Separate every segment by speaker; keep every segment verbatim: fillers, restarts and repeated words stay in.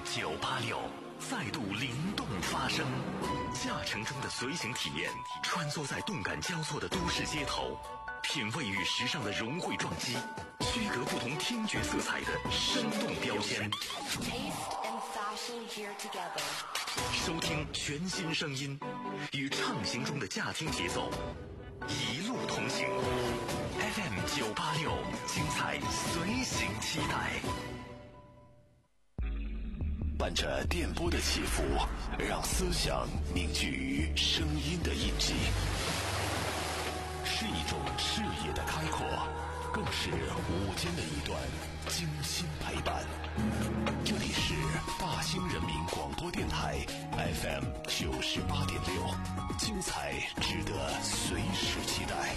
Speaker 1: 九八六再度灵动发声，驾乘中的随行体验，穿梭在动感交错的都市街头，品味与时尚的融汇撞击，区隔不同听觉色彩的生动标签。收听全新声音，与畅行中的驾听节奏，一路同行。F M 九八六，精彩随行期待。伴着电波的起伏，让思想凝聚于声音的印记，是一种视野的开阔，更是午间的一段精心陪伴。这里是大兴人民广播电台 F M 九十八点六，精彩值得随时期待。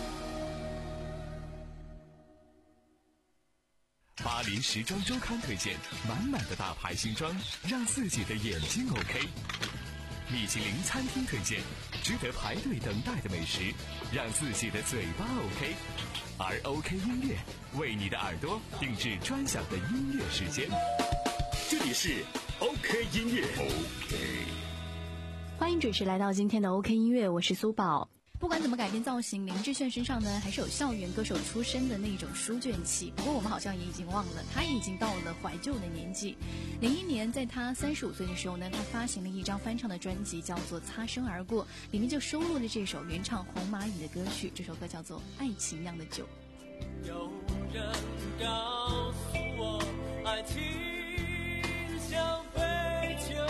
Speaker 2: 巴黎时装周刊推荐满满的大牌新装，让自己的眼睛 OK。米其林餐厅推荐值得排队等待的美食，让自己的嘴巴 OK。而 OK 音乐为你的耳朵定制专享的音乐时间。这里是 OK 音乐 OK，
Speaker 3: 欢迎准时来到今天的 OK 音乐，我是苏宝。
Speaker 4: 不管怎么改变造型，林志炫身上呢还是有校园歌手出身的那种书卷气。不过我们好像也已经忘了，他已经到了怀旧的年纪。零一年，在他三十五岁的时候呢，他发行了一张翻唱的专辑，叫做《擦身而过》，里面就收录了这首原唱红蚂蚁的歌曲，这首歌叫做《爱情酿的酒》。
Speaker 5: 有人告诉我，爱情像杯酒。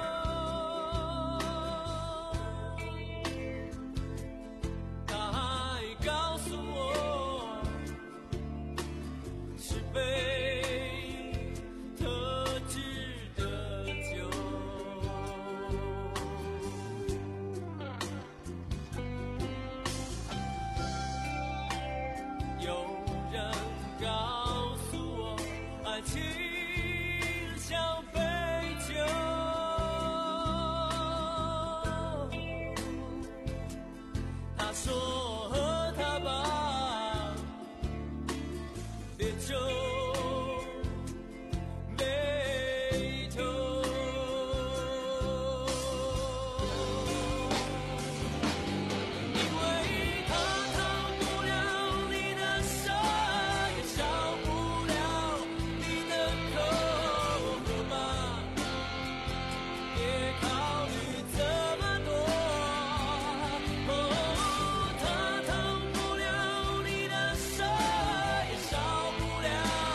Speaker 5: 杯特制的酒，有人告诉我，爱情像杯酒，他说和他吧，别就他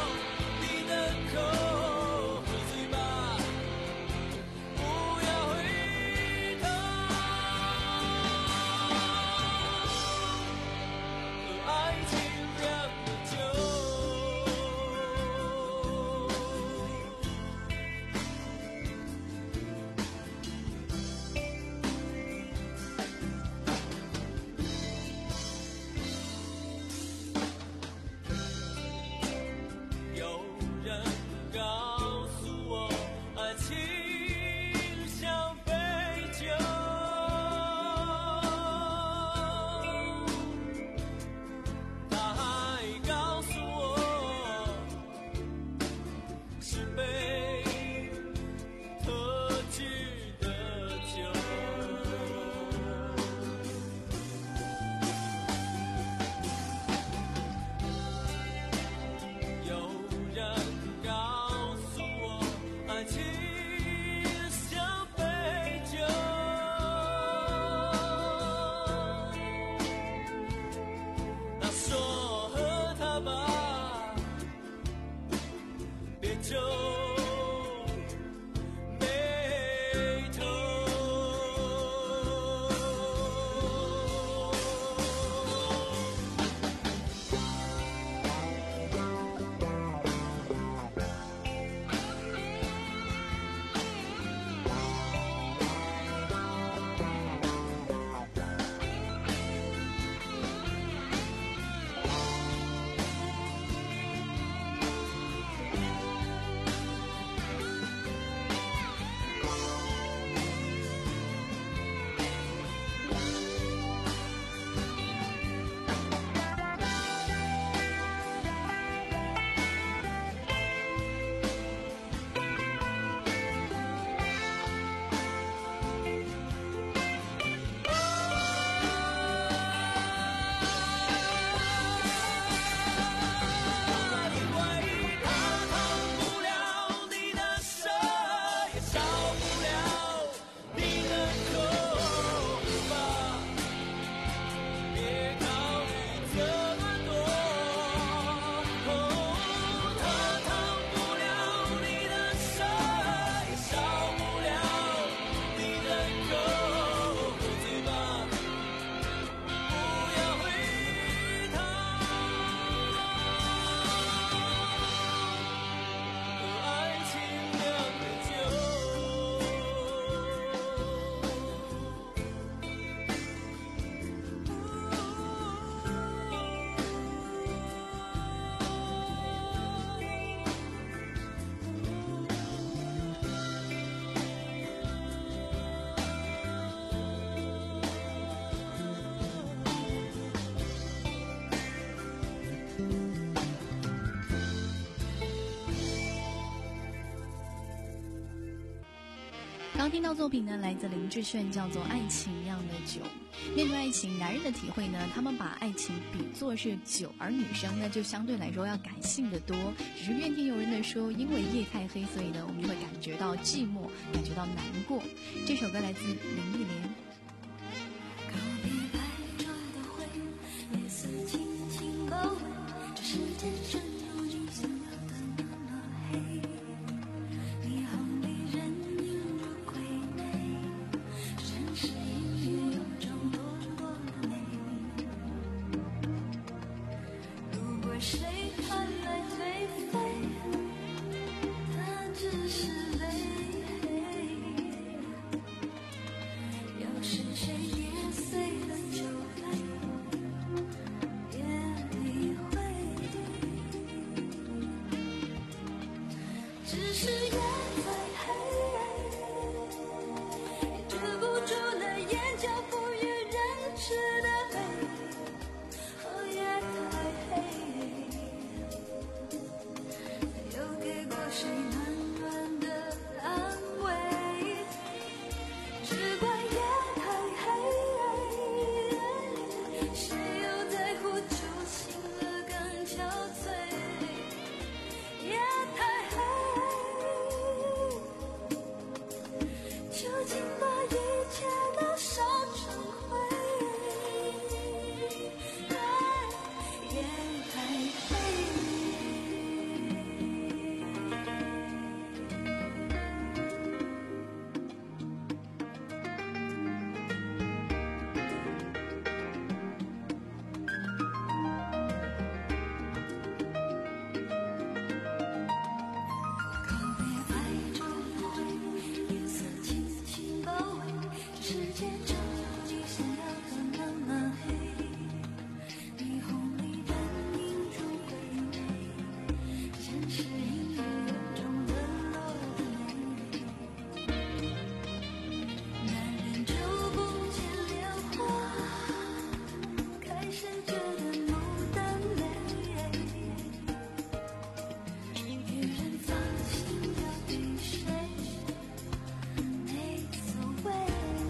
Speaker 4: 刚听到作品呢，来自林志炫，叫做《爱情一样的酒》。面对爱情，男人的体会呢，他们把爱情比作是酒，而女生呢，就相对来说要感性的多。只是怨天尤人的说，因为夜太黑，所以呢，我们就会感觉到寂寞，感觉到难过。这首歌来自林忆莲。
Speaker 6: 告别白昼的灰，夜色轻轻包围，这世界正如你想要的那么黑。霓虹里人影如鬼魅，城市隐约有种落寞的美。如果谁看来颓废，他只是累。要是谁跌碎了酒杯，别理会，只是夜太黑，也遮不住了眼角不与人知的美。哦，夜太黑，没有给过谁暖暖的安慰，只怪夜太黑，谁又在乎酒醒了更憔悴。夜太黑，究竟把一切都烧成灰。夜太黑。告别白昼的灰，夜色轻轻包围，这世界正如你想要的那么黑。霓虹里人影如鬼魅，城市隐约有种冷落的美。男人就不见莲花开谁觉得牡丹泪，女人放心交给谁没所谓，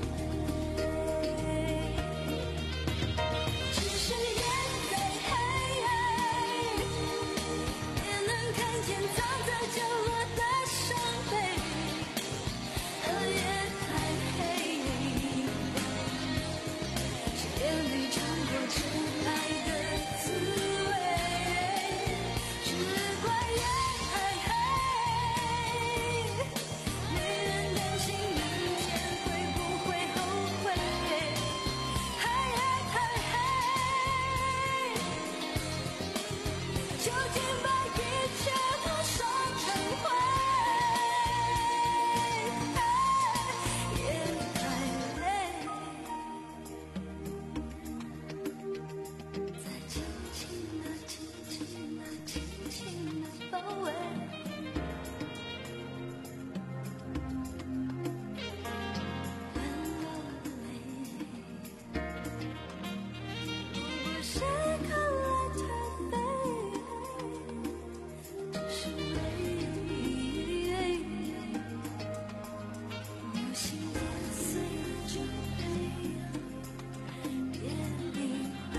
Speaker 6: 只是夜再黑，也能看见藏在角落的伤悲。哦，夜太黑，谁也没尝过真爱的滋味，只怪夜太黑，没人担心明天会不会后悔。夜太黑，究竟把一切都烧成灰。夜太黑，再轻轻地、轻轻地、轻轻地包围。冷落的美，如果谁看来颓废，只是累。无心跌碎了酒杯，别理会，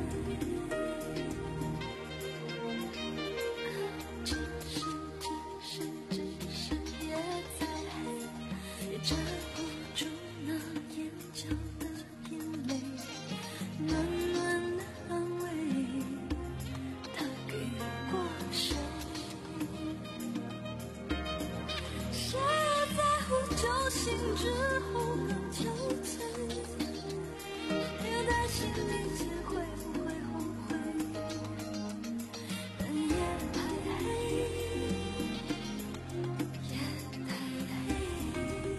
Speaker 6: 只是只是只是夜再黑，也遮不住那眼角的眼泪。暖暖的安慰，他给过谁？谁又在乎酒醒之后更憔悴？谁又担心明天会不会后悔？但夜太黑，夜太黑。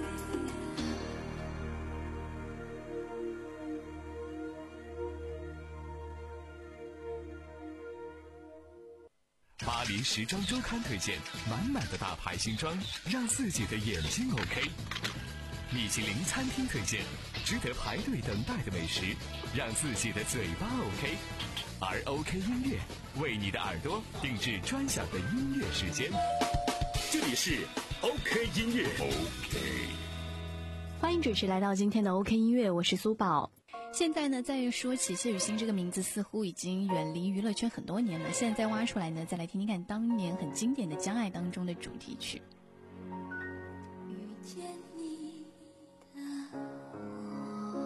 Speaker 2: 巴黎时装周刊推荐满满的大牌新装，让自己的眼睛 OK。米其林餐厅推荐值得排队等待的美食，让自己的嘴巴 OK。而 OK 音乐为你的耳朵定制专享的音乐时间。这里是 OK 音乐
Speaker 1: OK。
Speaker 3: 欢迎准时来到今天的 OK 音乐，我是苏宝。
Speaker 4: 现在呢，在说起谢雨欣这个名字，似乎已经远离娱乐圈很多年了。现在再挖出来呢，再来听听看当年很经典的《将爱》当中的主题曲。
Speaker 6: 遇见你的我，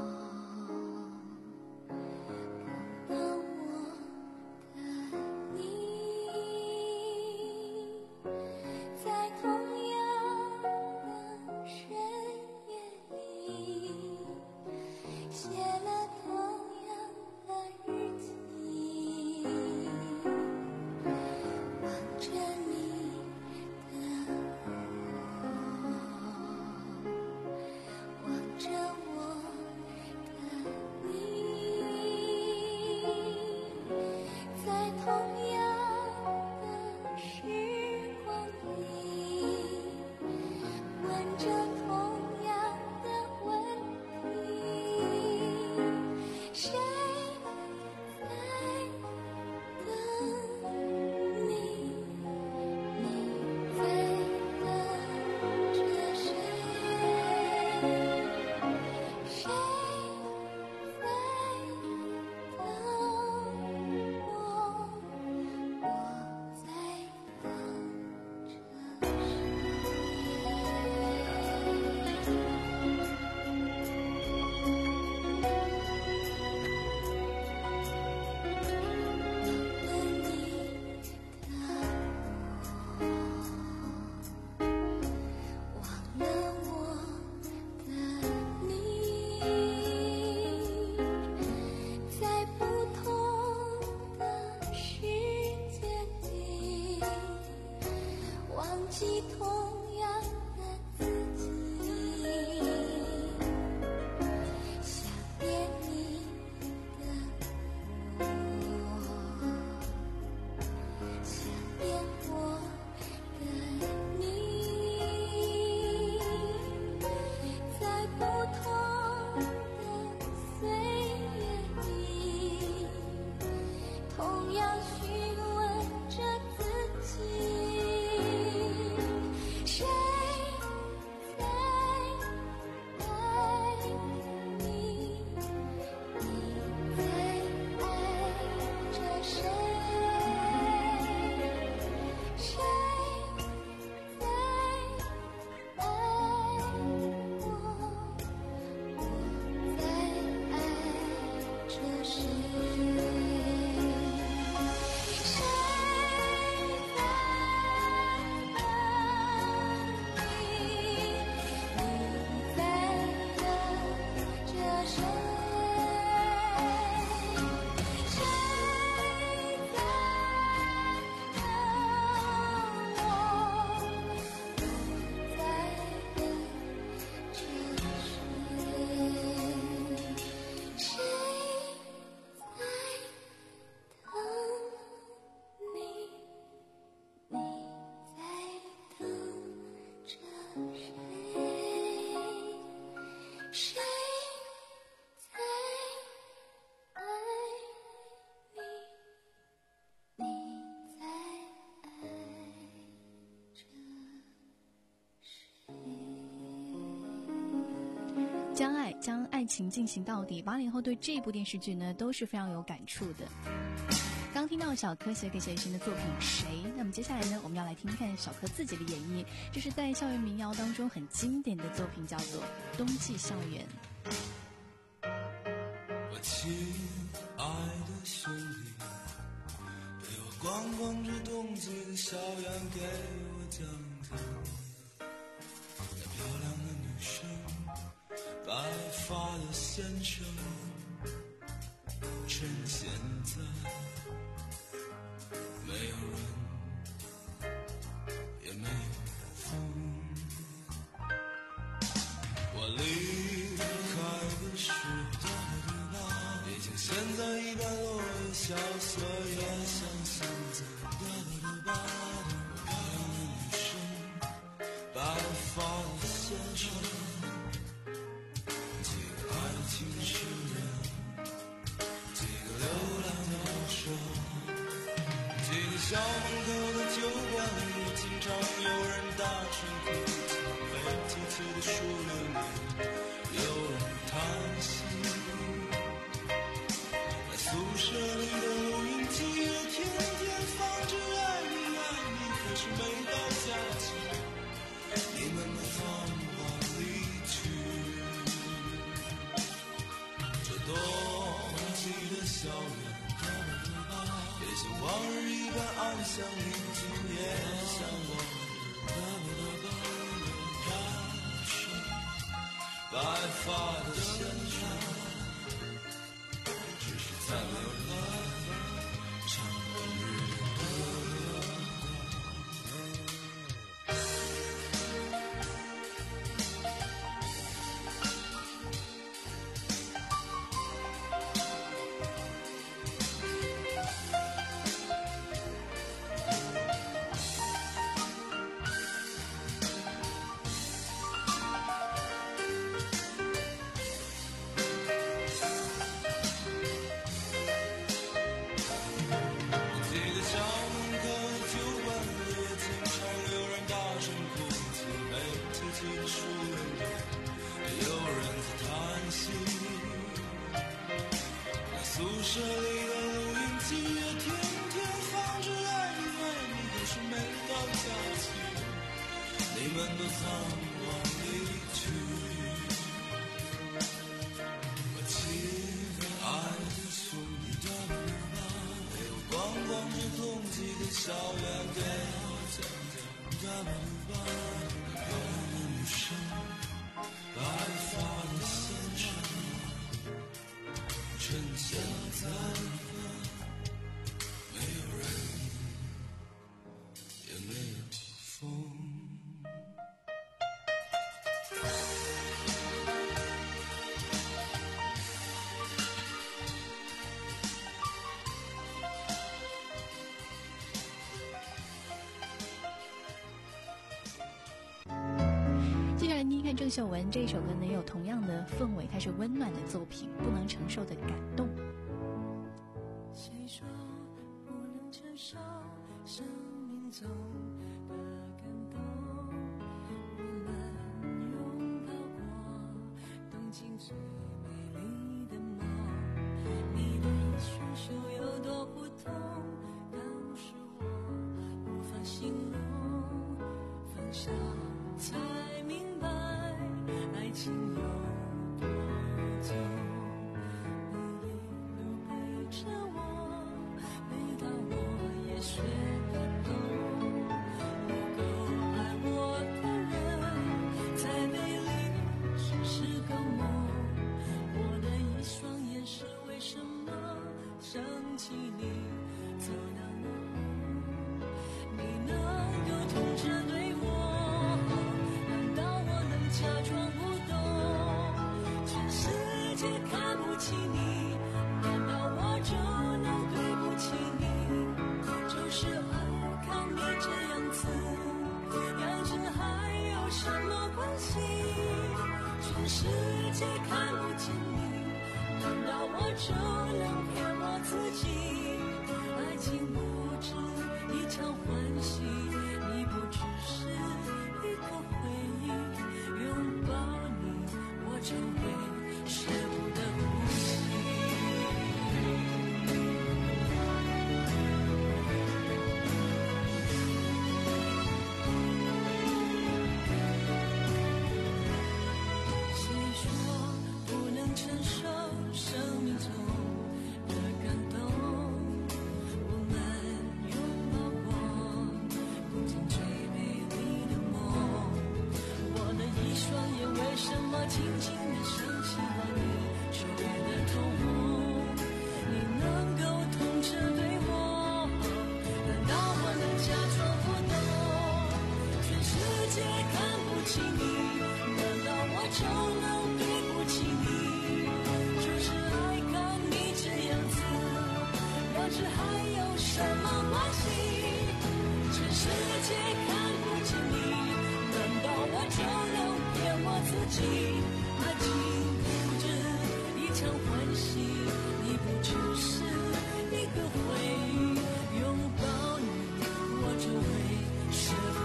Speaker 6: 拥抱我的你，在同样的深夜里，写了同样的日记，望着你的我，望着我的你，在同样的时光里，问着同样的问题，谁在等你？你在等着谁？谁在等我？我在等着忘了我的你，在不同的世界里，忘记同样的自己，想念你的我，想念我的你，在不同的岁月里，同样询问着自己，谁在爱你？你在爱着谁？谁在爱我？我在爱着谁？谁在等你？你在等着谁？谁在等我？我在等着谁？谁在等你？你在等着谁？谁在爱你？你在爱着谁？
Speaker 4: 将爱将爱情进行到底，八零后对这部电视剧呢都是非常有感触的。刚听到小柯写给谢雨欣的作品《谁》，那么接下来呢，我们要来听听看小柯自己的演绎，这是在校园民谣当中很经典的作品，叫做《冬季校园》。
Speaker 5: 我亲爱的兄弟，陪我逛逛这冬季的校园，给我讲讲那漂亮的女生，白发的先生，趁现在没有人，也没有风。我离开的时候，已经陷在一般落叶萧瑟，也像现在。我漂亮的女生，白发的先生，几个爱情诗人，几个流浪的鸟舍，几个校门口的酒馆里，几经常有人大声哭泣，被几次的数流年，有人叹息。在宿舍里的录音机也天天放着爱你爱你，可是每到假期，你们都仓皇离去。这冬季的校园，也像往日一般安详宁静，也像往日开始白发的现场，只是再没有人唱日歌。宿舍里的录音机也天天放着爱你爱你，可是每到假期，你们都仓皇离去。我亲爱的兄弟，没有光光这冬季的校园，给我讲讲有的女生白发的先生，春夏再分，没有人，也没有风。
Speaker 4: 接下来听一看郑秀文这首歌呢，也有同样的氛围，它是温暖的作品，不能承受的感动。
Speaker 6: 谁说不能承受生命中的感动？我们拥抱过东京最美丽的梦，你的双手有多不同，当时我无法形容，放下才明白爱情有多重。你一路陪着我，每当我也学得懂，不够爱我的人再美丽只是个梦。我的一双眼是为什么想起你走到哪，你能够痛着对我，难道我能假装不懂？全世界看不起你，难道我就能对不起你？就是爱看你这样子，样子还有什么关系？全世界看不见你，难道我就能骗我自己？爱情不止一场欢喜，你不只是一个回忆，拥抱你我就会舍不得呼吸。谁说不能承受生命中的感动？我们拥抱过东京最美丽的梦，我的一双眼为什么轻轻地想起了你秋月的瞳红？你能够痛着对我，难道我能假装不懂？全世界看不起你，难道我就能对不起你？就是爱看你这样子，要是还有什么关系？全世界看不见你，难道我就能骗我自己？爱情不止一场欢喜，你不只是一个回忆，拥抱你我就会舍不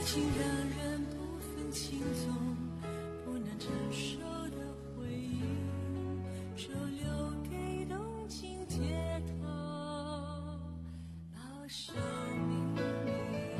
Speaker 6: 情让人不分轻重，不能承受的回忆，就留给动情街头到生命里。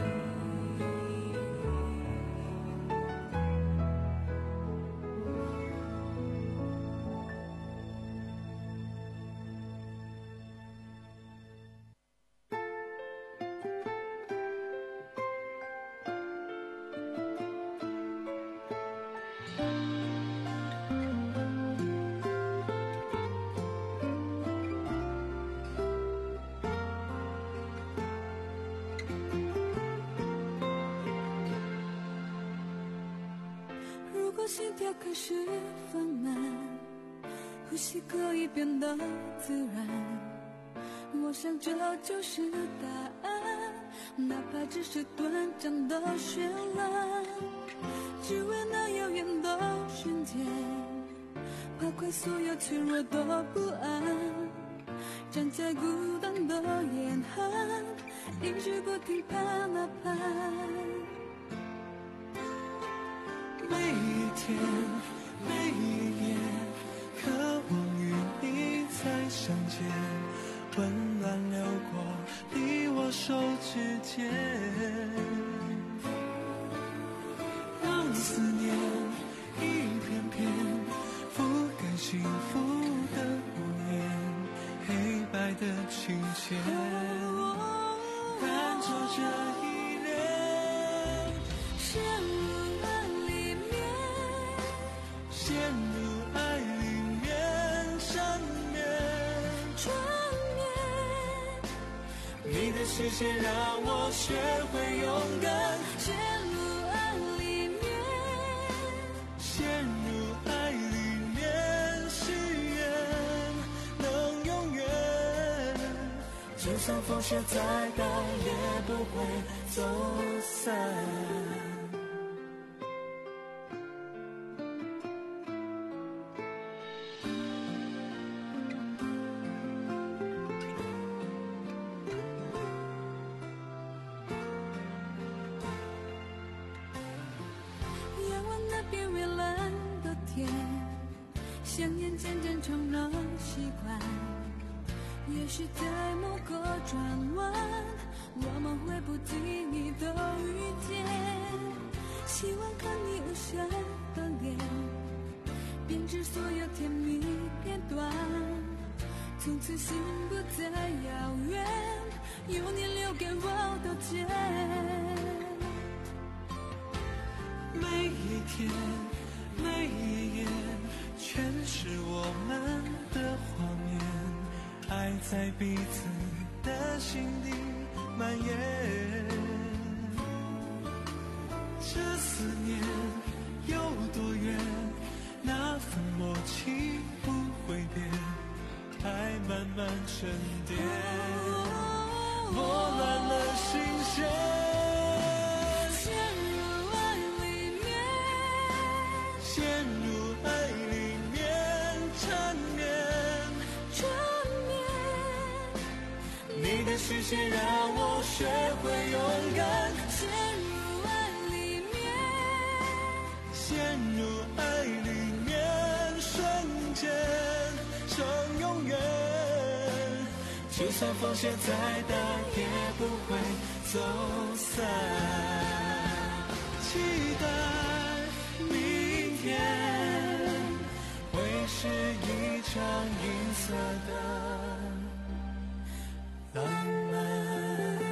Speaker 6: 如果心跳开始放慢，呼吸可以变得自然，我想这就是答案，哪怕只是短暂的绚烂，只为那遥远的瞬间，抛开所有脆弱的不安，站在孤单的严寒，一直不停盼啊盼。
Speaker 5: 每一天，每一夜，渴望与你再相见，温暖流过你我手指间，让思念一片片覆盖幸福的屋檐，黑白的琴弦，弹奏这一恋，
Speaker 6: 陷入爱里面，
Speaker 5: 陷入爱里面，缠绵
Speaker 6: 缠绵，
Speaker 5: 你的视线让我学会勇敢，
Speaker 6: 陷入爱里面，
Speaker 5: 陷入爱里面，誓言能永远，就算风雪再大也不会走散。
Speaker 6: 夜晚那边蔚蓝的天，香烟渐渐成了习惯，也许在某个转弯，我们会不经意的遇见，希望看你无瑕的脸，编织所有甜蜜片段，从此心不再遥远，有你留给我的茧。
Speaker 5: 每一天，每一夜，全是我们的画面，爱在彼此的心底蔓延。这思念有多远，那份默契不会变，爱慢慢沉淀，拨乱了心弦。陷入爱里面，缠绵
Speaker 6: 缠绵，
Speaker 5: 你的视线让我学会勇敢，
Speaker 6: 陷入爱里面，
Speaker 5: 陷入爱里面，瞬间成永远，就算风雪再大也不会走散，期待明天会是一场银色的浪漫。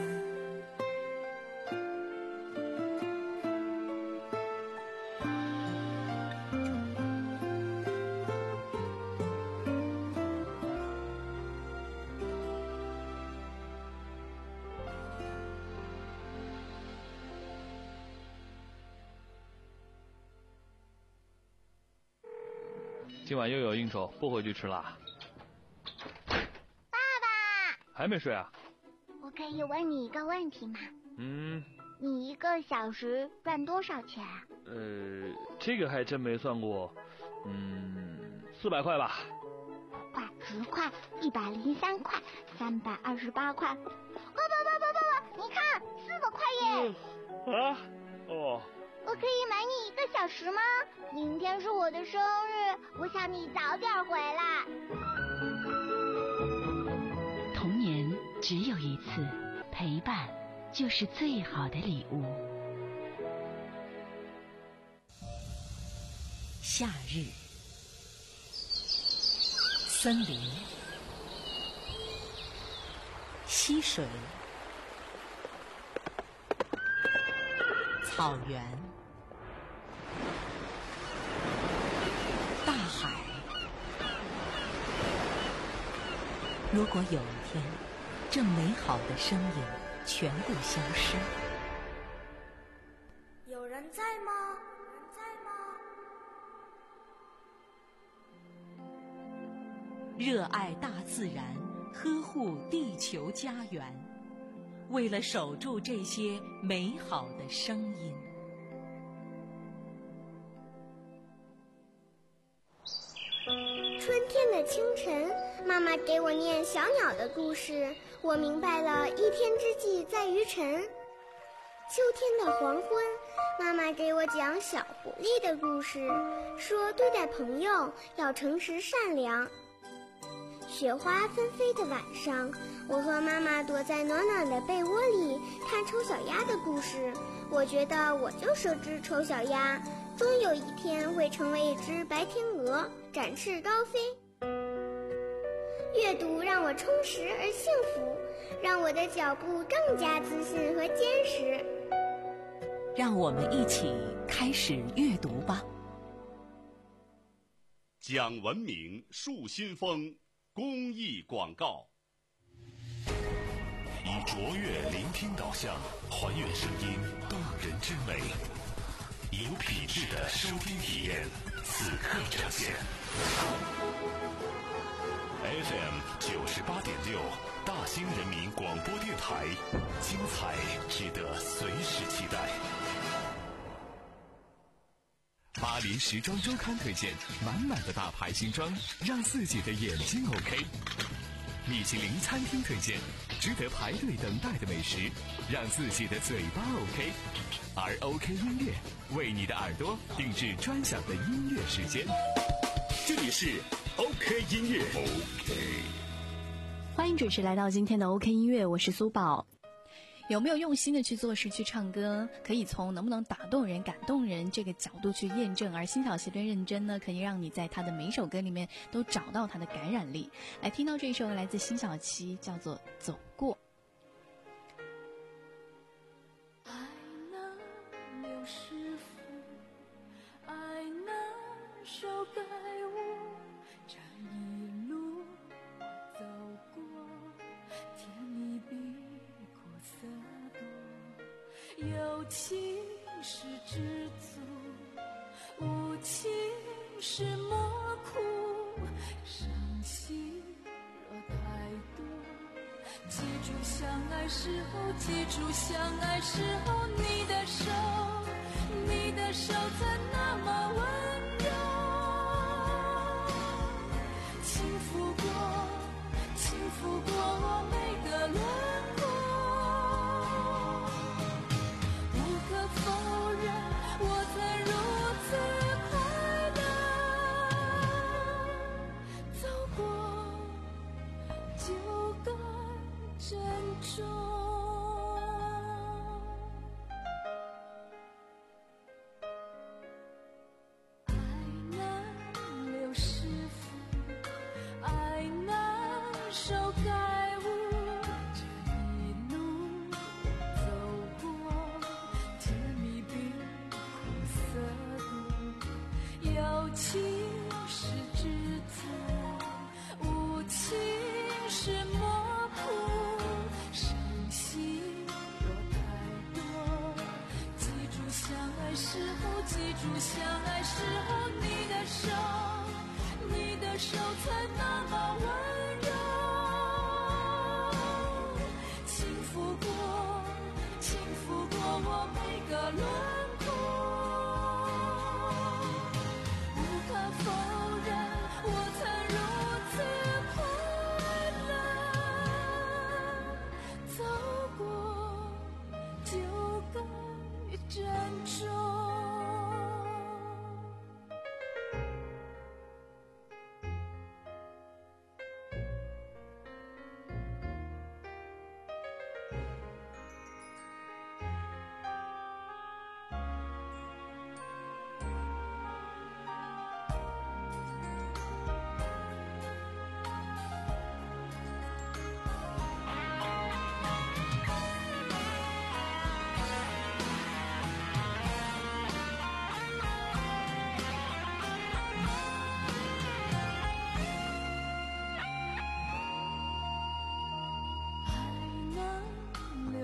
Speaker 7: 今晚又有应酬，不回去吃啦。
Speaker 8: 爸爸，
Speaker 7: 还没睡啊？
Speaker 8: 我可以问你一个问题吗？
Speaker 7: 嗯，
Speaker 8: 你一个小时赚多少钱啊？
Speaker 7: 呃，这个还真没算过。嗯，四百块吧。
Speaker 8: 块、十块、一百零三块、三百二十八块。爸爸爸爸爸爸，你看，四百块耶！
Speaker 7: 嗯啊？哦。
Speaker 8: 我可以买你一个小时吗？明天是我的生日，我想你早点回来。
Speaker 3: 童年只有一次，陪伴就是最好的礼物。
Speaker 9: 夏日，森林，溪水，草原，大海。如果有一天，这美好的声音全部消失，
Speaker 6: 有人在吗？有人在吗？
Speaker 9: 热爱大自然，呵护地球家园，为了守住这些美好的声音。
Speaker 8: 春天的清晨，妈妈给我念小鸟的故事，我明白了一天之计在于晨。秋天的黄昏，妈妈给我讲小狐狸的故事，说对待朋友要诚实善良。雪花纷飞的晚上，我和妈妈躲在暖暖的被窝里看丑小鸭的故事。我觉得我就是只丑小鸭，终有一天会成为一只白天鹅，展翅高飞。阅读让我充实而幸福，让我的脚步更加自信和坚实。
Speaker 9: 让我们一起开始阅读吧。
Speaker 1: 讲文明树新风公益广告，以卓越聆听导向，还原声音动人之美，有品质的收听体验，此刻呈现。F M 九十八点六，大兴人民广播电台，精彩值得随时期待。
Speaker 2: 巴黎时装周刊推荐满满的大牌新装，让自己的眼睛 OK。米其林餐厅推荐值得排队等待的美食，让自己的嘴巴 OK。而 OK 音乐为你的耳朵定制专享的音乐时间。这里是 OK 音乐 OK。
Speaker 3: 欢迎准时来到今天的 OK 音乐，我是苏宝。
Speaker 4: 有没有用心的去做事去唱歌，可以从能不能打动人感动人这个角度去验证，而辛晓琪的认真呢，可以让你在她的每首歌里面都找到她的感染力。来听到这一首来自辛晓琪，叫做走过。
Speaker 6: 爱那刘师傅，爱那首该我这一路走过，甜蜜比苦涩多，有情是知足，无情是莫苦，伤心若太多，记住相爱时候，记住相爱时候，你的手，你的手曾那么温柔，轻抚过，轻抚过我每个轮廓，无可否认，我曾如此快乐，走过就该珍重。爱那刘师傅，爱那首该无，这一路走过，甜蜜比苦涩多，有情是知足，无情是莫苦，伤心若太多，记住相爱时候，记住相爱时候，你的手，你的手曾那么温柔，轻抚过，轻抚过我每个轮廓，无可否认，我曾如此快乐，走过就该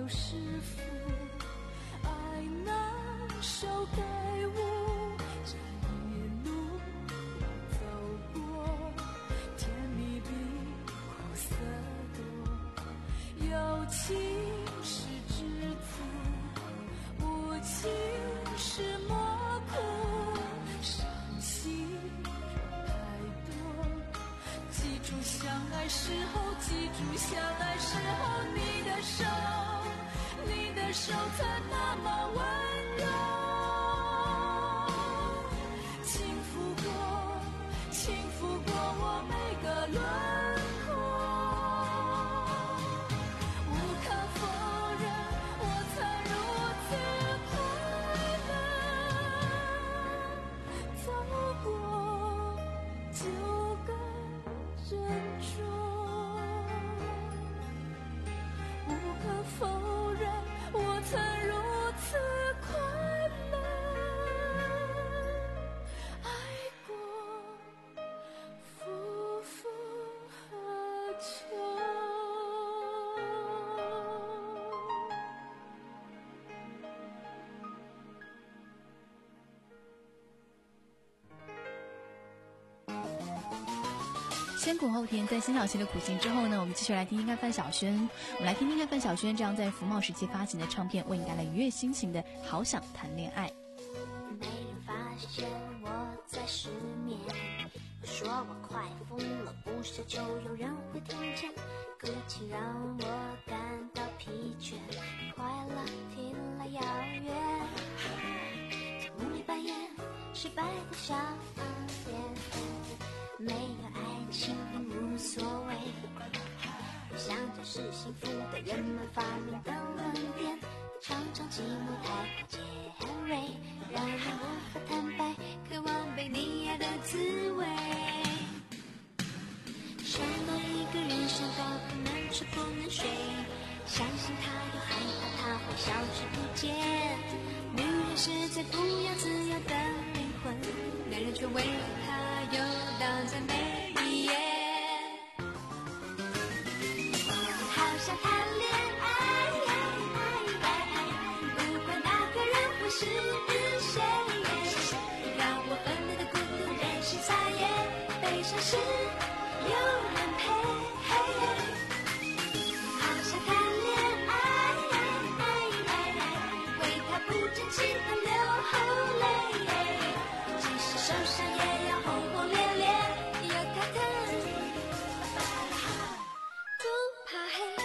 Speaker 6: 有师傅，爱难手该悟，这一路走过，甜蜜比苦涩多，有情是知足，无情是莫苦，伤心太多，记住相爱时候，记住相爱时候，你的手，你的手曾那么温柔，轻抚过，轻抚过我每个轮廓，无可否认，我曾如此快乐，走过就该珍重。无可否认，我曾如此快乐，爱过夫复何求。
Speaker 4: 先苦后甜，在辛晓琪的苦心之后呢，我们继续来听听看范晓萱。我们来听听看范晓萱这样在福茂时期发行的唱片，为你带来愉悦心情的《好想谈恋爱》。
Speaker 10: 没人发现我在失眠，我说我快疯了，不奢求有人会听见，哭泣让我感到疲倦，快乐听来遥远，梦里扮演失败的小恋，没有爱情并无所谓，想着是幸福的人们发明的论点，常常寂寞太过尖锐，让人无法坦白，渴望被你爱的滋味。想到一个人，想到不能吃不能睡，相信他又害怕他会消失不见。女人是最不要自由的灵魂，男人却为她游荡在每一夜。好想谈恋爱，不管那个人会是谁，让我分离的孤独任性撒野，悲伤时有人陪。好想谈恋爱，为他不争气的流后泪，即使受伤也要轰轰烈烈，有他疼不怕黑。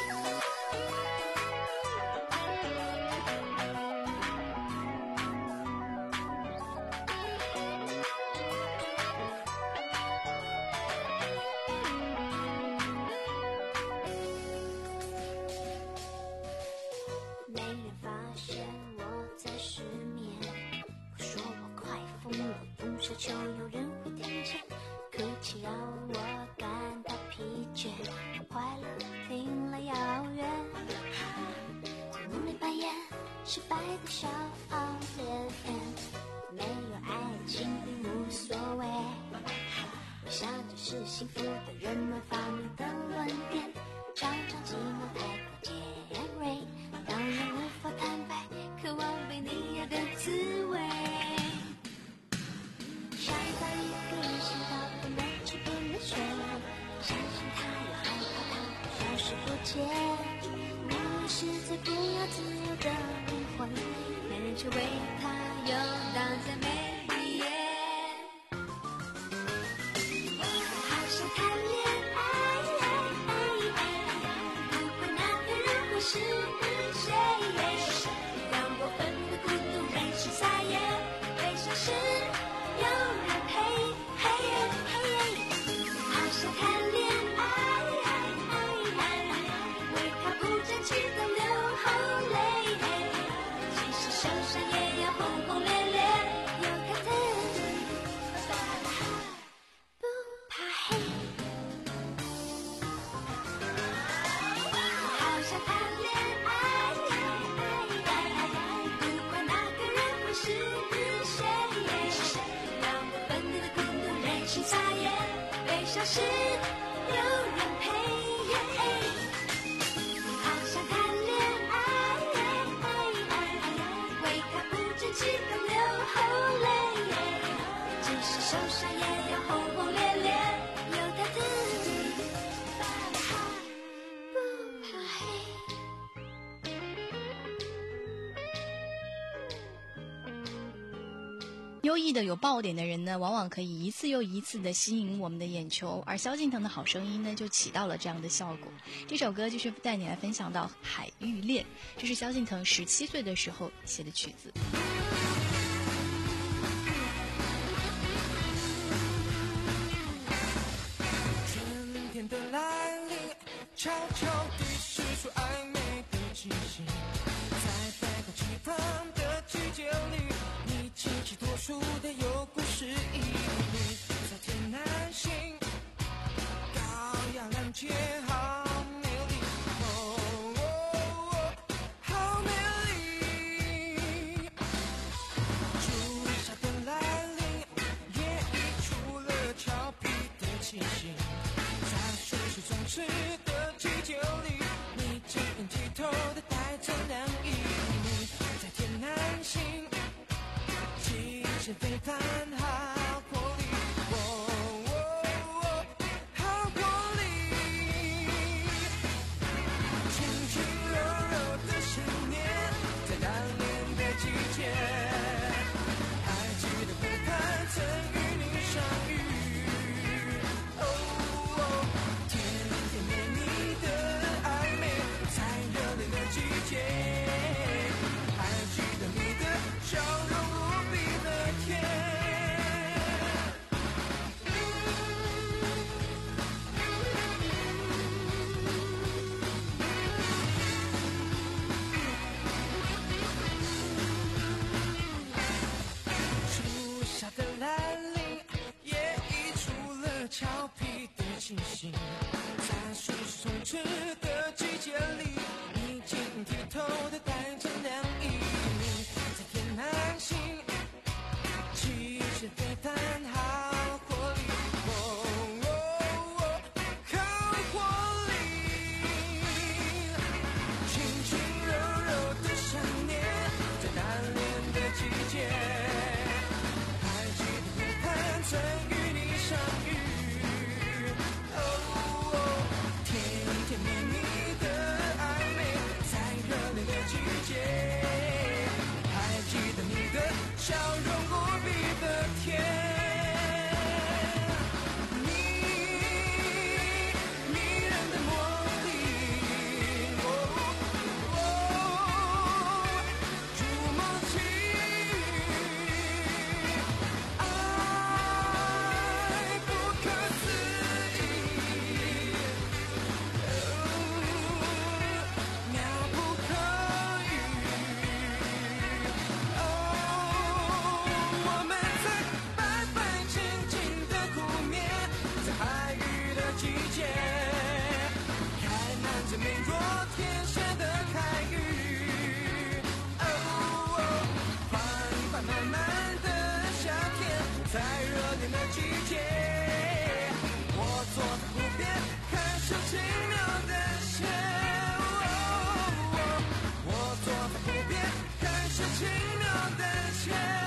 Speaker 10: 没人发现我在失眠，我说我快疯了，不奢求有人会听见，哭泣让我感到疲倦，快乐听了遥远，在梦里扮演失败的小恋，没有爱情并无所谓，我想这是幸福的人们发明的论点，常常寂寞太过尖锐，让人无法坦白，渴望被你爱的滋味。想到一个人，想到不能吃不能睡，相信他又害怕他会消失不见。女人是最不要自由的灵魂，男人却为她游荡在每一夜。好想谈恋爱，不管那个人会是谁，让我分离的孤独任性撒野，悲伤时有人陪。好想谈恋爱，为他不争气的流后泪，即使受伤也要轰轰烈烈，有
Speaker 4: 优异的有爆点的人呢，往往可以一次又一次的吸引我们的眼球，而萧敬腾的好声音呢，就起到了这样的效果。这首歌就是带你来分享到《海芋恋》，这是萧敬腾十七岁的时候写的曲子。
Speaker 5: 春天的来临，悄悄地释出暧昧的气息，在百花齐放的季节里，你清奇脱俗的有故事意义，在天南星，高雅蓝天好美丽，哦哦哦，好美丽。初夏的来临，也溢出了俏皮的气息，在水水充斥的季节里，你晶莹剔透的带着凉意，在天南星，气势非凡好活力，哦哦哦，好活力。轻轻柔柔的想念，在单恋的季节，还记得湖畔曾与你相遇，哦哦，甜甜蜜蜜的暧昧，在热恋的季节，还记得你的笑容无比的甜。初夏的来临，也溢出了俏皮的气息，在水水充斥的季节里，你晶莹剔透的带着凉意，在天南星，气势非凡好活力，哦哦哦，好活力。轻轻柔柔的想念，在单恋的季节，还记得湖畔曾与你相遇，哦哦，甜甜蜜蜜的暧昧，在热恋的季节，还记得你的笑容无比的甜。你迷人的魔力，哦哦，筑梦起，爱不可思议，哦，妙不可语，哦，我们在白白净净的湖面，在海域的季节，开满着美若天仙的海域，哦哦，缓缓慢慢的夏天，在热恋的季节，我坐在湖边，看着轻描的线，哦哦，我坐在湖边，看着轻描的线。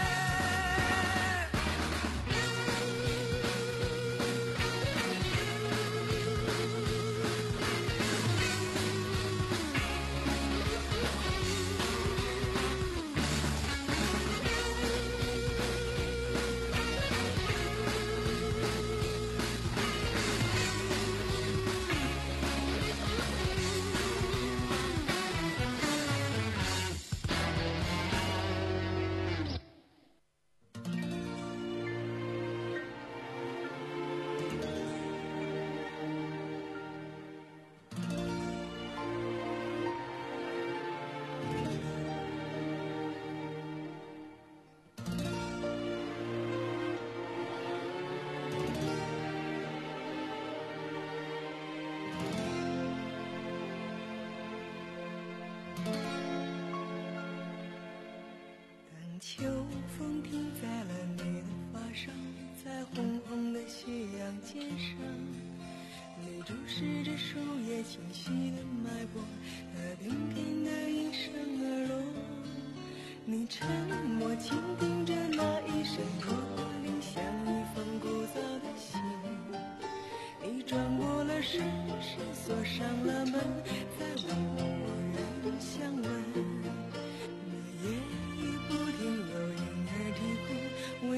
Speaker 11: 当秋风停在了你的发梢，在红红的斜阳肩上，你注视着树叶清晰的脉搏，那甜甜的应声而落。你沉默倾听着那一声驼铃，像一封古早的信。你转过了身，是锁上了门，再无人相问。那夜已不停有婴儿啼哭，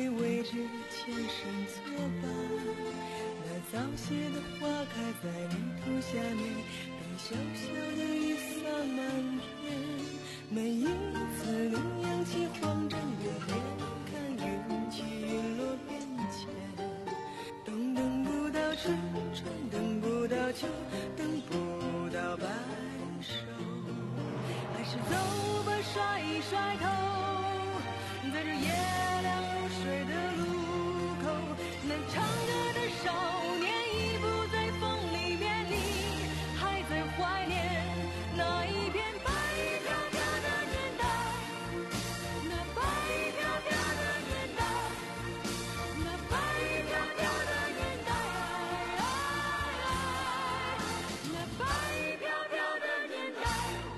Speaker 11: 等不到白首，还是走吧，甩一甩头，在这夜凉如水的路口，那唱歌的少年已不在风里面，你还在怀念那一片白衣飘飘的年代，那白衣飘飘的年代，那白衣飘飘的年代，那白衣飘飘的年代。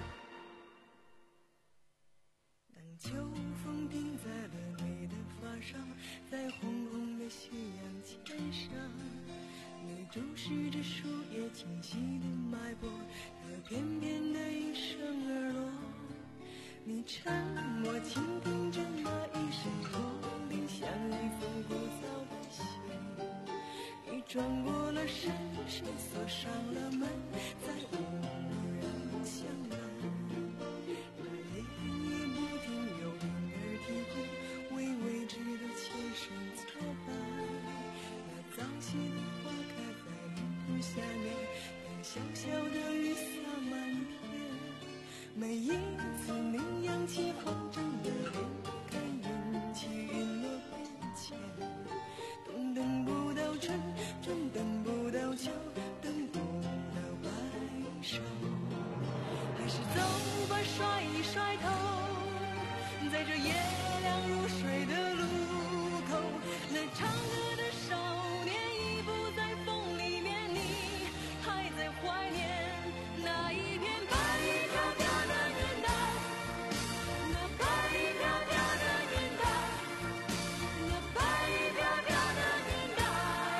Speaker 11: 当秋风停在了你的发上，在红红的夕阳肩上，你注视着树叶清晰的脉搏，它翩翩的应声而落。你沉默倾听着那一声驼铃，像一封古早的信。你转过了身，谁锁上了门，再无人相拦。连夜不停有婴儿啼哭，为未知的前生作伴。那早谢的花开在泥土下面，等小小的雨洒满天。每一次你扬起红疹的脸，看云起云落变迁，冬等不到春，春等不到秋，等不到白首，还是走吧，甩一甩头，在这夜凉如水的路口，那唱歌的少年已不在风里面，你还在怀念那一片白衣飘飘的年代，那白衣飘飘的年代，那白衣飘飘的年代，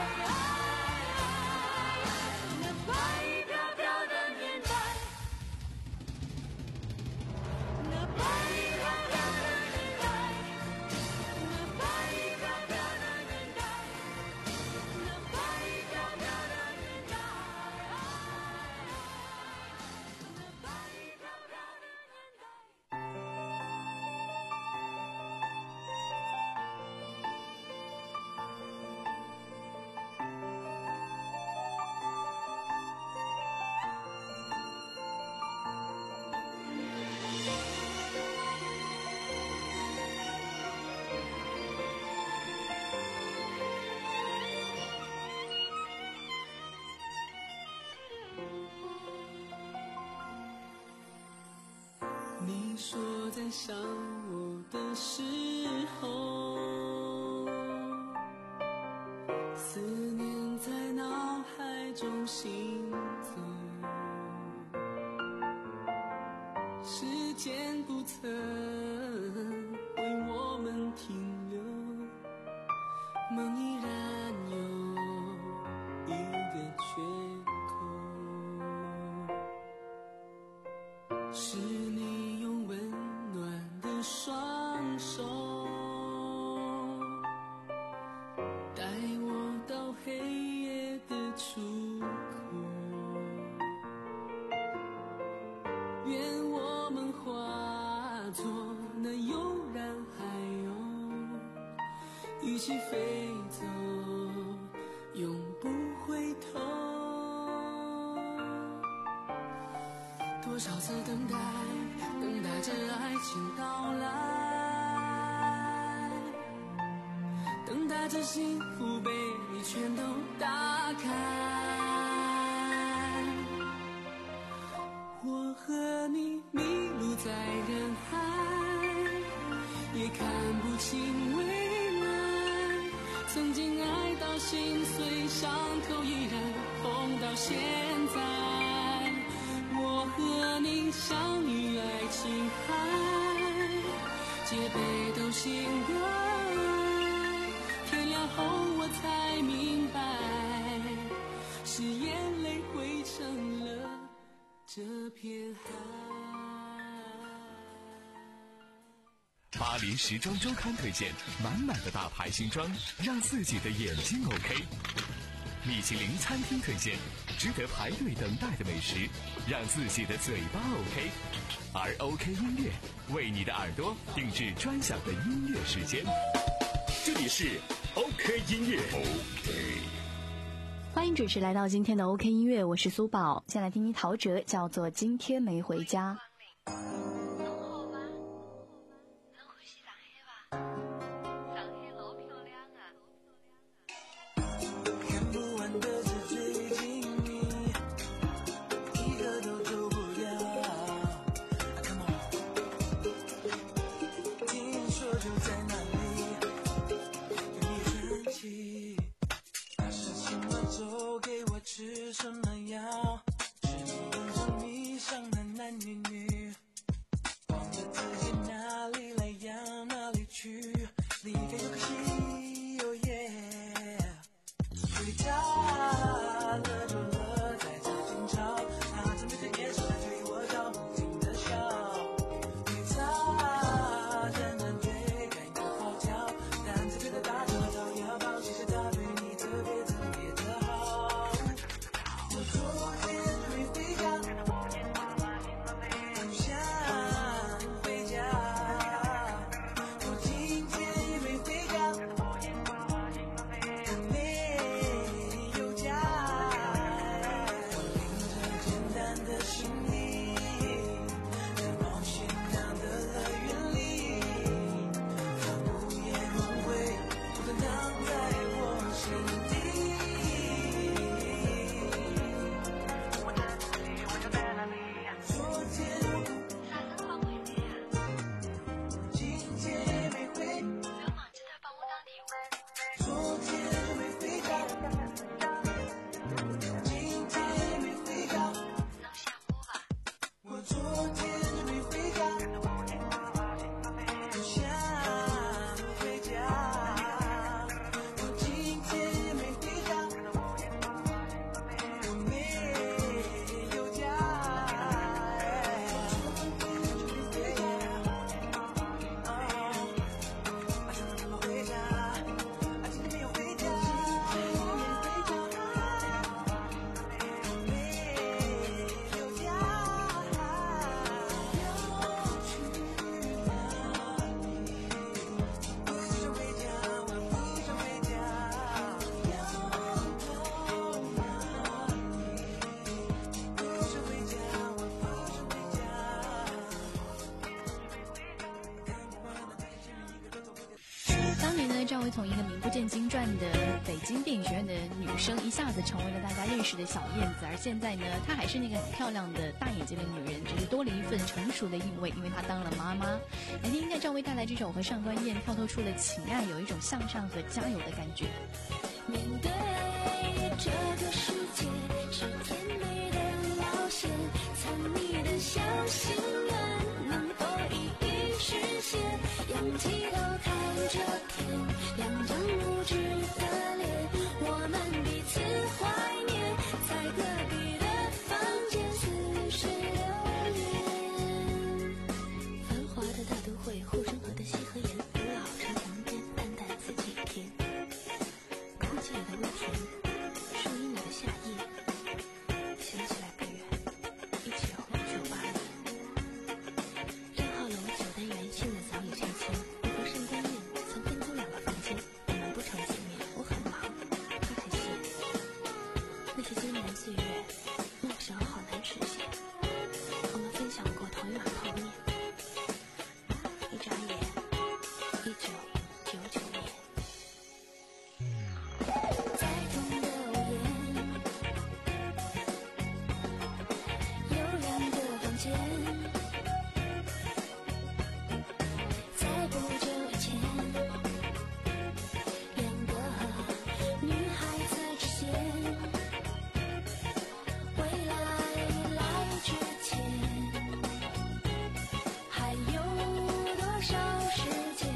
Speaker 11: 那白衣飘飘的年代，那白衣飘飘的年代，那白衣飘飘的年代，那白衣飘飘的年代，那白衣飘飘的年代。
Speaker 5: 你说在想我的时候，思念在脑海中行走，时间不曾为我们停留，梦依然有一个缺口，是你用温暖的双手带我到黑夜的出口，愿我们化作那悠然海鸥，一起飞走，永不回头。多少次等待，等待着爱情到来，等待着幸福被你全都打开。我和你迷路在人海，也看不清未来，曾经爱到心碎，伤口依然痛到现在。我和你相遇爱情海，戒备都心爱，天亮后我才明白，是眼泪汇成了这片海。
Speaker 2: 巴黎时装周刊推荐满满的大牌新装，让自己的眼睛 OK。米其林餐厅推荐值得排队等待的美食，让自己的嘴巴 OK。而 OK 音乐为你的耳朵定制专享的音乐时间。
Speaker 1: 这里是 OK 音乐。OK。
Speaker 4: 欢迎准时来到今天的 OK 音乐，我是苏宝。先来听听陶喆，叫做今天没回家。
Speaker 5: 吃什么药？是你眼中迷上的男女女，忘了自己哪里来呀哪里去，离开又可惜哦耶，回家了就了，在找寻找，他正对着眼神来对我笑，不停的笑，对他仍然对感觉好跳，但这个大头照要抱，其实他对你特别特别的好。
Speaker 4: 赵薇从一个名不见经传的北京电影学院的女生，一下子成为了大家认识的小燕子，而现在呢，她还是那个很漂亮的大眼睛的女人，只是多了一份成熟的意味，因为她当了妈妈。来听一下赵薇带来这首和上官燕跳脱出了情爱，有一种向上和加油的感觉。
Speaker 6: 面对这个世界是甜美的冒险，藏匿的小心愿能否一一实现？仰起头看着天，两张无知的脸，我们彼此怀念，在隔壁的房间似水流年。繁华的大都会，护城河的西和盐，古老城墙边，淡淡四季天。空气里的味甜，树荫里的夏夜，想起来不远，一九九八年。六号楼九单元新的早已拆迁，我和上官燕曾分租两个房间，我们不常见面，我很忙，他很闲。那些艰难岁月，梦想好难实现。我们分享过同一碗泡面，一眨眼，一九九九年。在同的屋檐，有两个房间。在不久以前，两个女孩在之间。未来来之前，还有多少时间？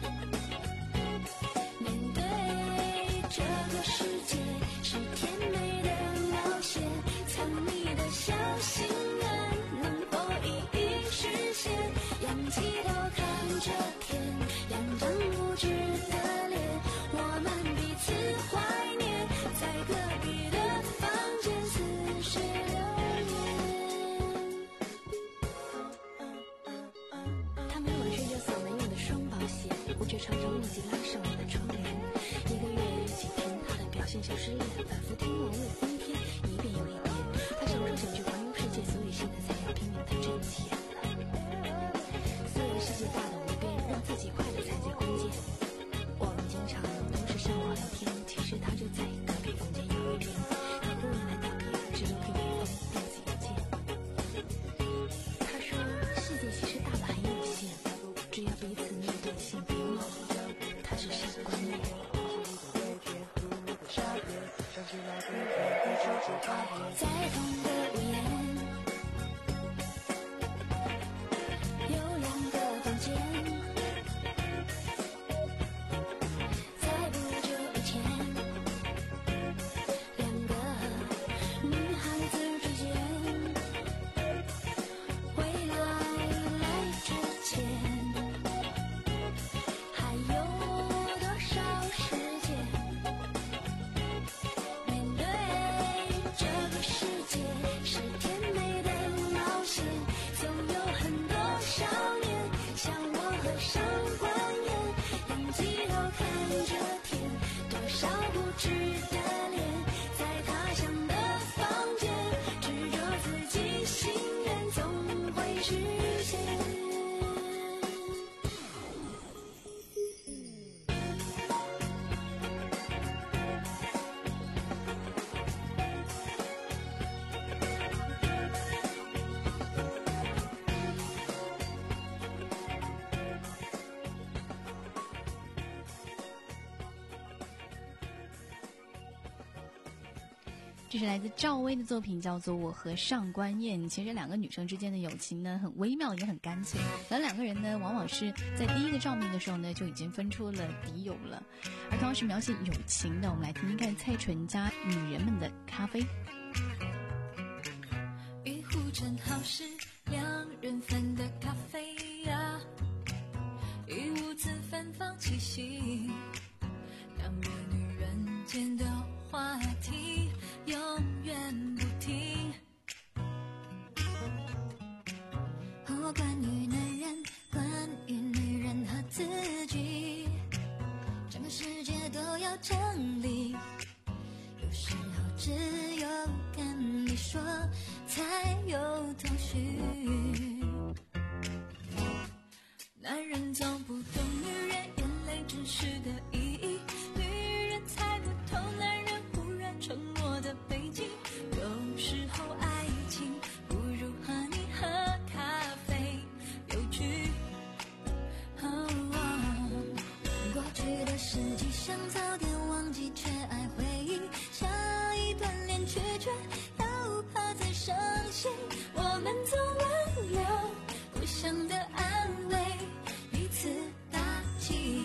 Speaker 6: 面对这个世界是甜美的冒险，藏匿的小心愿能否一一实现？仰起头看着天，两张无知的脸，我们彼此怀念，在隔壁的房间似水流年。他每晚睡觉嗓门用的双保险，我却常常忘记拉上我的窗帘。一个月有几天，他的表现像失恋，反复听我
Speaker 4: 这是来自赵薇的作品，叫做《我和上官燕》。其实两个女生之间的友情呢，很微妙，也很干脆。而两个人呢，往往是在第一个照面的时候呢，就已经分出了敌友了。而同样是描写友情的，我们来听听看蔡淳佳《女人们的咖啡》。
Speaker 6: 一壶正好是两人份的咖啡呀，一屋子芬芳气息，两个女人间的话题永远不停。哦，关于男人，关于女人和自己，整个世界都要整理。有时候只有跟你说才有头绪。男人总不懂女人眼泪真实的意义，女人猜不透男人忽然沉默的背景。有时候爱情不如和你喝咖啡有趣。哦哦，过去的事迹想早点忘记，却爱回忆，下一段恋曲却又怕再伤心。我们总忘了互相的安慰，彼此打气。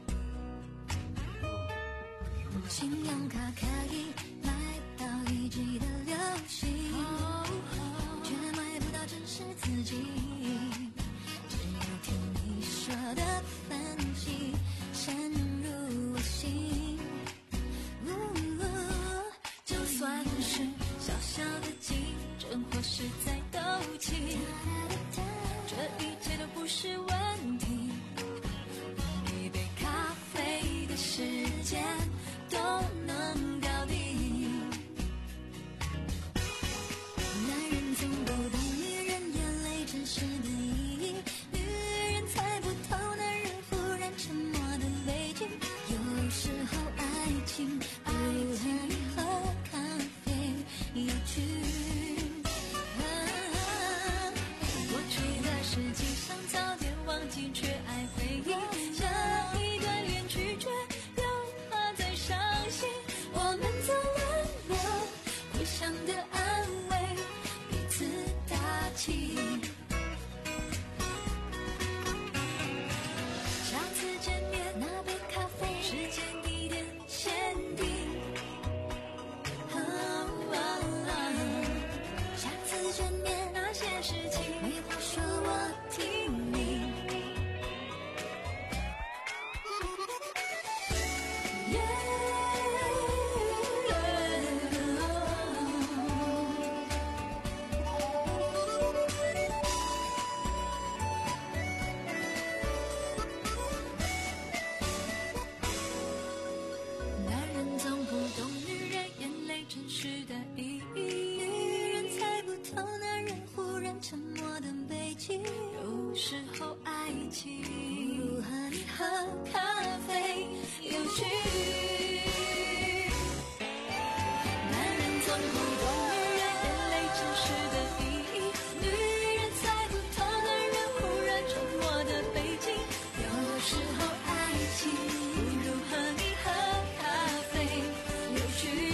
Speaker 6: 信用卡可以买到一季的流行，却买不到真实自己。只有听你说的分析深入我心。就算是小小的竞争或是在斗气，这一切都不是问题。一杯咖啡的时间都能搞定。男人总不懂女人眼泪真实的意义，女人猜不透男人忽然沉默的背景。有时候爱情不如和你喝咖啡有趣。过去的事情想早点忘记，却爱回忆，下一段恋曲却又怕再伤心。我们总忘了互相的安慰，彼此打气。下次见面那杯咖啡时间地点限定。哦哦哦，下次见面那些事情没话说我听你。男人总不懂女人眼泪真实的意义，女人猜不透男人忽然沉默的背景。有时候爱情不如和你喝咖啡有趣。男人总不懂女人眼泪真实的意义，女人猜不透男人忽然沉默的背景。有时候爱情不如和你喝咖啡有趣。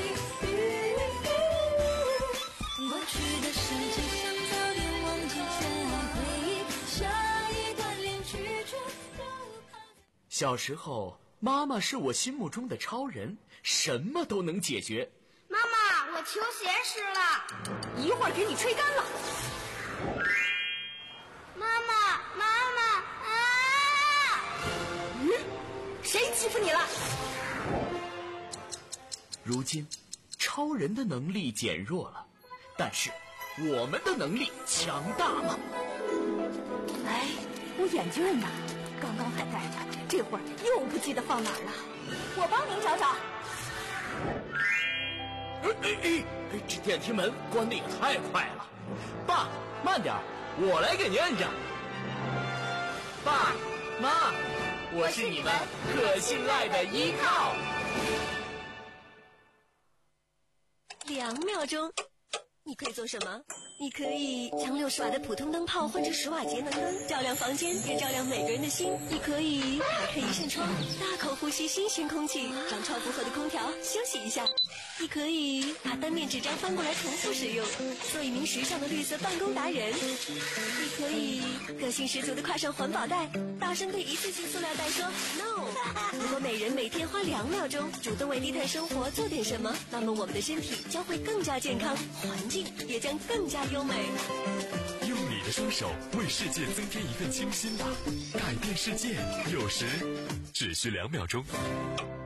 Speaker 6: 过去的事情想早点忘记，却爱回忆，下一段恋曲却又怕。
Speaker 12: 小时候，妈妈是我心目中的超人，什么都能解决。
Speaker 8: 妈妈，我球鞋湿了，
Speaker 9: 一会儿给你吹干了。
Speaker 8: 妈妈，妈妈啊！
Speaker 9: 嗯，谁欺负你了？
Speaker 12: 如今，超人的能力减弱了，但是我们的能力强大了。
Speaker 9: 哎，我眼镜呢？刚刚还戴着，这会儿又不记得放哪儿了。我帮您找找。
Speaker 12: 哎哎哎！这电梯门关得也太快了。爸，慢点，我来给您摁着。爸妈，我是你们可信赖的依靠。
Speaker 13: 两秒钟，你可以做什么？你可以将六十瓦的普通灯泡换成十瓦节能灯，照亮房间，也照亮每个人的心。你可以打开一扇窗，大口呼吸新鲜空气，让超负荷的空调休息一下。你可以把单面纸张翻过来重复使用，做一名时尚的绿色办公达人。你可以个性十足的挎上环保袋，大声对一次性塑料袋说 no。 如果每人每天花两秒钟主动为低碳生活做点什么，那么我们的身体将会更加健康，环境也将更加优美。
Speaker 2: 用你的双手为世界增添一份清新吧，改变世界有时只需两秒钟。